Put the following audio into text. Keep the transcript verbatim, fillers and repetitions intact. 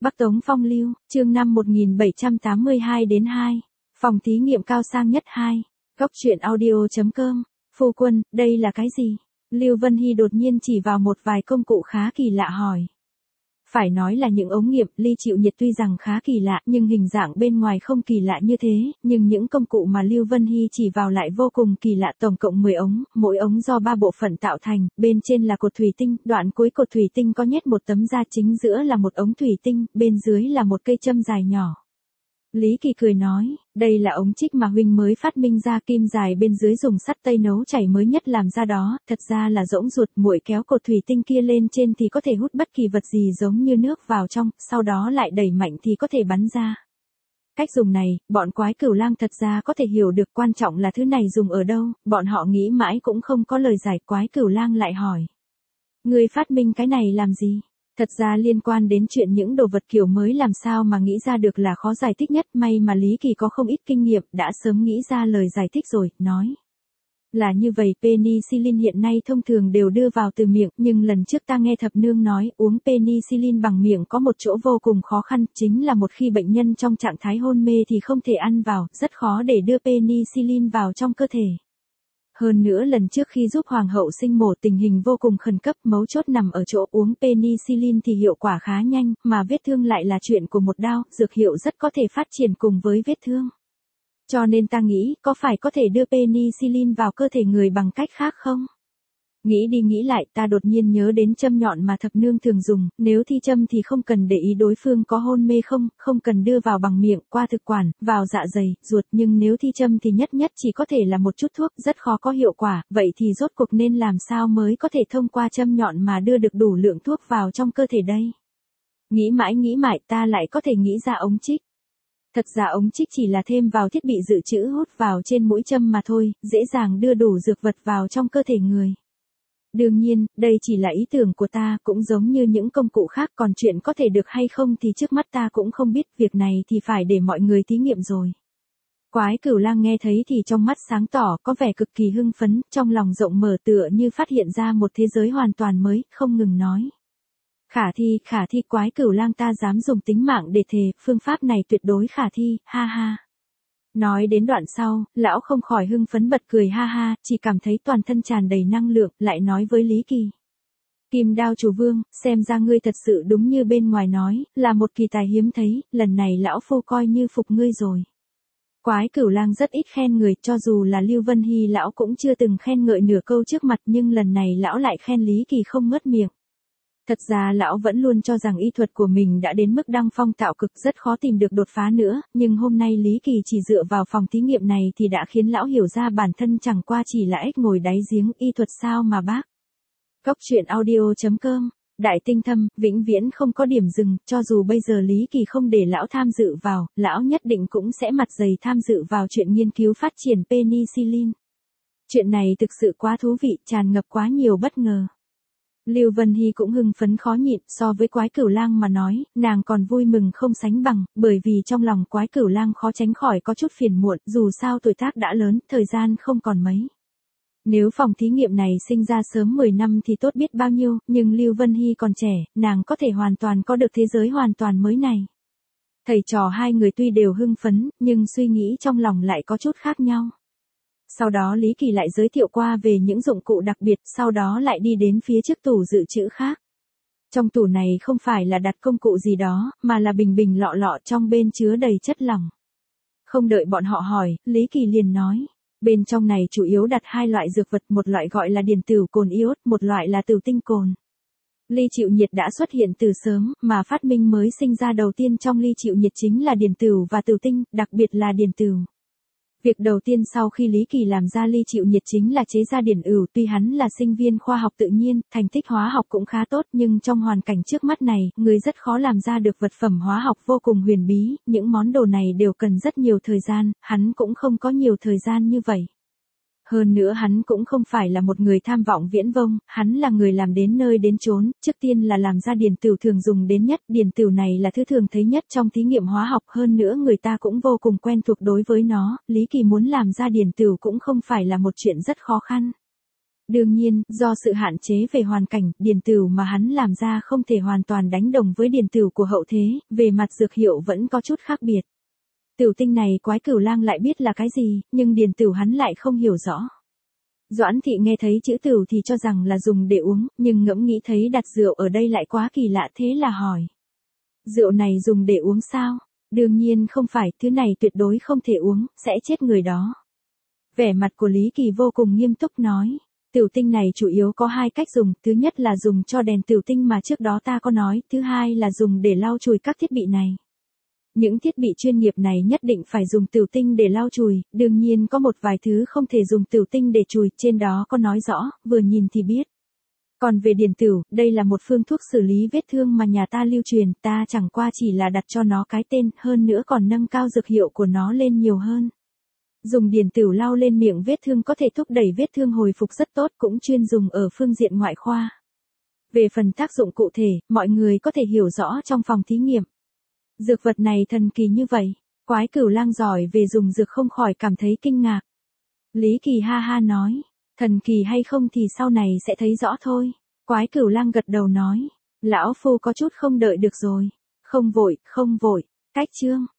Bắc Tống Phong Lưu, chương năm một nghìn bảy trăm tám mươi hai đến hai. Phòng thí nghiệm cao sang nhất hai. Góc truyện audio chấm com. Phu quân, đây là cái gì? Lưu Vân Hy đột nhiên chỉ vào một vài công cụ khá kỳ lạ hỏi. Phải nói là những ống nghiệm ly chịu nhiệt tuy rằng khá kỳ lạ nhưng hình dạng bên ngoài không kỳ lạ như thế, nhưng những công cụ mà Lưu Vân Hy chỉ vào lại vô cùng kỳ lạ. Tổng cộng mười ống, mỗi ống do ba bộ phận tạo thành, bên trên là cột thủy tinh, đoạn cuối cột thủy tinh có nhét một tấm da, chính giữa là một ống thủy tinh, bên dưới là một cây châm dài nhỏ. Lý Kỳ cười nói, đây là ống trích mà huynh mới phát minh ra, kim dài bên dưới dùng sắt tây nấu chảy mới nhất làm ra đó, thật ra là rỗng ruột, muội kéo cột thủy tinh kia lên trên thì có thể hút bất kỳ vật gì giống như nước vào trong, sau đó lại đẩy mạnh thì có thể bắn ra. Cách dùng này, bọn quái cửu lang thật ra có thể hiểu được, quan trọng là thứ này dùng ở đâu, bọn họ nghĩ mãi cũng không có lời giải. Quái cửu lang lại hỏi, người phát minh cái này làm gì? Thật ra liên quan đến chuyện những đồ vật kiểu mới làm sao mà nghĩ ra được là khó giải thích nhất, may mà Lý Kỳ có không ít kinh nghiệm, đã sớm nghĩ ra lời giải thích rồi, nói. Là như vậy, penicillin hiện nay thông thường đều đưa vào từ miệng, nhưng lần trước ta nghe thập nương nói uống penicillin bằng miệng có một chỗ vô cùng khó khăn, chính là một khi bệnh nhân trong trạng thái hôn mê thì không thể ăn vào, rất khó để đưa penicillin vào trong cơ thể. Hơn nữa lần trước khi giúp hoàng hậu sinh mổ tình hình vô cùng khẩn cấp, mấu chốt nằm ở chỗ uống penicillin thì hiệu quả khá nhanh, mà vết thương lại là chuyện của một đao, dược hiệu rất có thể phát triển cùng với vết thương. Cho nên ta nghĩ, có phải có thể đưa penicillin vào cơ thể người bằng cách khác không? Nghĩ đi nghĩ lại, ta đột nhiên nhớ đến châm nhọn mà thập nương thường dùng, nếu thi châm thì không cần để ý đối phương có hôn mê không, không cần đưa vào bằng miệng, qua thực quản, vào dạ dày, ruột, nhưng nếu thi châm thì nhất nhất chỉ có thể là một chút thuốc, rất khó có hiệu quả, vậy thì rốt cuộc nên làm sao mới có thể thông qua châm nhọn mà đưa được đủ lượng thuốc vào trong cơ thể đây? Nghĩ mãi nghĩ mãi, ta lại có thể nghĩ ra ống trích. Thật ra ống trích chỉ là thêm vào thiết bị dự trữ hút vào trên mũi châm mà thôi, dễ dàng đưa đủ dược vật vào trong cơ thể người. Đương nhiên, đây chỉ là ý tưởng của ta, cũng giống như những công cụ khác, còn chuyện có thể được hay không thì trước mắt ta cũng không biết, việc này thì phải để mọi người thí nghiệm rồi. Quái cửu lang nghe thấy thì trong mắt sáng tỏ, có vẻ cực kỳ hưng phấn, trong lòng rộng mở tựa như phát hiện ra một thế giới hoàn toàn mới, không ngừng nói. Khả thi, khả thi, quái cửu lang, ta dám dùng tính mạng để thề, phương pháp này tuyệt đối khả thi, ha ha. Nói đến đoạn sau, lão không khỏi hưng phấn bật cười ha ha, chỉ cảm thấy toàn thân tràn đầy năng lượng, lại nói với Lý Kỳ. Kim đao chủ vương, xem ra ngươi thật sự đúng như bên ngoài nói, là một kỳ tài hiếm thấy, lần này lão phu coi như phục ngươi rồi. Quái cửu lang rất ít khen người, cho dù là Lưu Vân Hy lão cũng chưa từng khen ngợi nửa câu trước mặt, nhưng lần này lão lại khen Lý Kỳ không ngớt miệng. Thật ra lão vẫn luôn cho rằng y thuật của mình đã đến mức đăng phong tạo cực, rất khó tìm được đột phá nữa, nhưng hôm nay Lý Kỳ chỉ dựa vào phòng thí nghiệm này thì đã khiến lão hiểu ra bản thân chẳng qua chỉ là ếch ngồi đáy giếng, y thuật sao mà bác. Góc truyện audio chấm com. Đại tinh thâm, vĩnh viễn không có điểm dừng, cho dù bây giờ Lý Kỳ không để lão tham dự vào, lão nhất định cũng sẽ mặt dày tham dự vào chuyện nghiên cứu phát triển penicillin. Chuyện này thực sự quá thú vị, tràn ngập quá nhiều bất ngờ. Lưu Vân Hy cũng hưng phấn khó nhịn, so với quái cửu lang mà nói, nàng còn vui mừng không sánh bằng, bởi vì trong lòng quái cửu lang khó tránh khỏi có chút phiền muộn, dù sao tuổi tác đã lớn, thời gian không còn mấy. Nếu phòng thí nghiệm này sinh ra sớm mười năm thì tốt biết bao nhiêu, nhưng Lưu Vân Hy còn trẻ, nàng có thể hoàn toàn có được thế giới hoàn toàn mới này. Thầy trò hai người tuy đều hưng phấn, nhưng suy nghĩ trong lòng lại có chút khác nhau. Sau đó Lý Kỳ lại giới thiệu qua về những dụng cụ đặc biệt, sau đó lại đi đến phía trước tủ dự trữ khác. Trong tủ này không phải là đặt công cụ gì đó, mà là bình bình lọ lọ trong bên chứa đầy chất lỏng. Không đợi bọn họ hỏi, Lý Kỳ liền nói, bên trong này chủ yếu đặt hai loại dược vật, một loại gọi là điền tửu cồn iốt, một loại là tửu tinh cồn. Ly chịu nhiệt đã xuất hiện từ sớm, mà phát minh mới sinh ra đầu tiên trong ly chịu nhiệt chính là điền tửu và tửu tinh, đặc biệt là điền tửu. Việc đầu tiên sau khi Lý Kỳ làm ra ly chịu nhiệt chính là chế ra điền ửu, tuy hắn là sinh viên khoa học tự nhiên, thành tích hóa học cũng khá tốt, nhưng trong hoàn cảnh trước mắt này, người rất khó làm ra được vật phẩm hóa học vô cùng huyền bí, những món đồ này đều cần rất nhiều thời gian, hắn cũng không có nhiều thời gian như vậy. Hơn nữa hắn cũng không phải là một người tham vọng viễn vông, hắn là người làm đến nơi đến chốn, trước tiên là làm ra điền tửu thường dùng đến nhất, điền tửu này là thứ thường thấy nhất trong thí nghiệm hóa học, hơn nữa người ta cũng vô cùng quen thuộc đối với nó, Lý Kỳ muốn làm ra điền tửu cũng không phải là một chuyện rất khó khăn. Đương nhiên, do sự hạn chế về hoàn cảnh, điền tửu mà hắn làm ra không thể hoàn toàn đánh đồng với điền tửu của hậu thế, về mặt dược hiệu vẫn có chút khác biệt. Tửu tinh này Quái Cửu Lang lại biết là cái gì, nhưng điền tửu hắn lại không hiểu rõ. Doãn thị nghe thấy chữ tửu thì cho rằng là dùng để uống, nhưng ngẫm nghĩ thấy đặt rượu ở đây lại quá kỳ lạ thế là hỏi. Rượu này dùng để uống sao? Đương nhiên không phải, thứ này tuyệt đối không thể uống, sẽ chết người đó. Vẻ mặt của Lý Kỳ vô cùng nghiêm túc nói. Tửu tinh này chủ yếu có hai cách dùng, thứ nhất là dùng cho đèn tửu tinh mà trước đó ta có nói, thứ hai là dùng để lau chùi các thiết bị này. Những thiết bị chuyên nghiệp này nhất định phải dùng tửu tinh để lau chùi, đương nhiên có một vài thứ không thể dùng tửu tinh để chùi, trên đó có nói rõ, vừa nhìn thì biết. Còn về điền tửu, đây là một phương thuốc xử lý vết thương mà nhà ta lưu truyền, ta chẳng qua chỉ là đặt cho nó cái tên, hơn nữa còn nâng cao dược hiệu của nó lên nhiều hơn. Dùng điền tửu lau lên miệng vết thương có thể thúc đẩy vết thương hồi phục rất tốt, cũng chuyên dùng ở phương diện ngoại khoa. Về phần tác dụng cụ thể, mọi người có thể hiểu rõ trong phòng thí nghiệm. Dược vật này thần kỳ như vậy, Quái Cửu Lang giỏi về dùng dược không khỏi cảm thấy kinh ngạc. Lý Kỳ ha ha nói, thần kỳ hay không thì sau này sẽ thấy rõ thôi. Quái Cửu Lang gật đầu nói, lão phu có chút không đợi được rồi. Không vội, không vội, cách chương.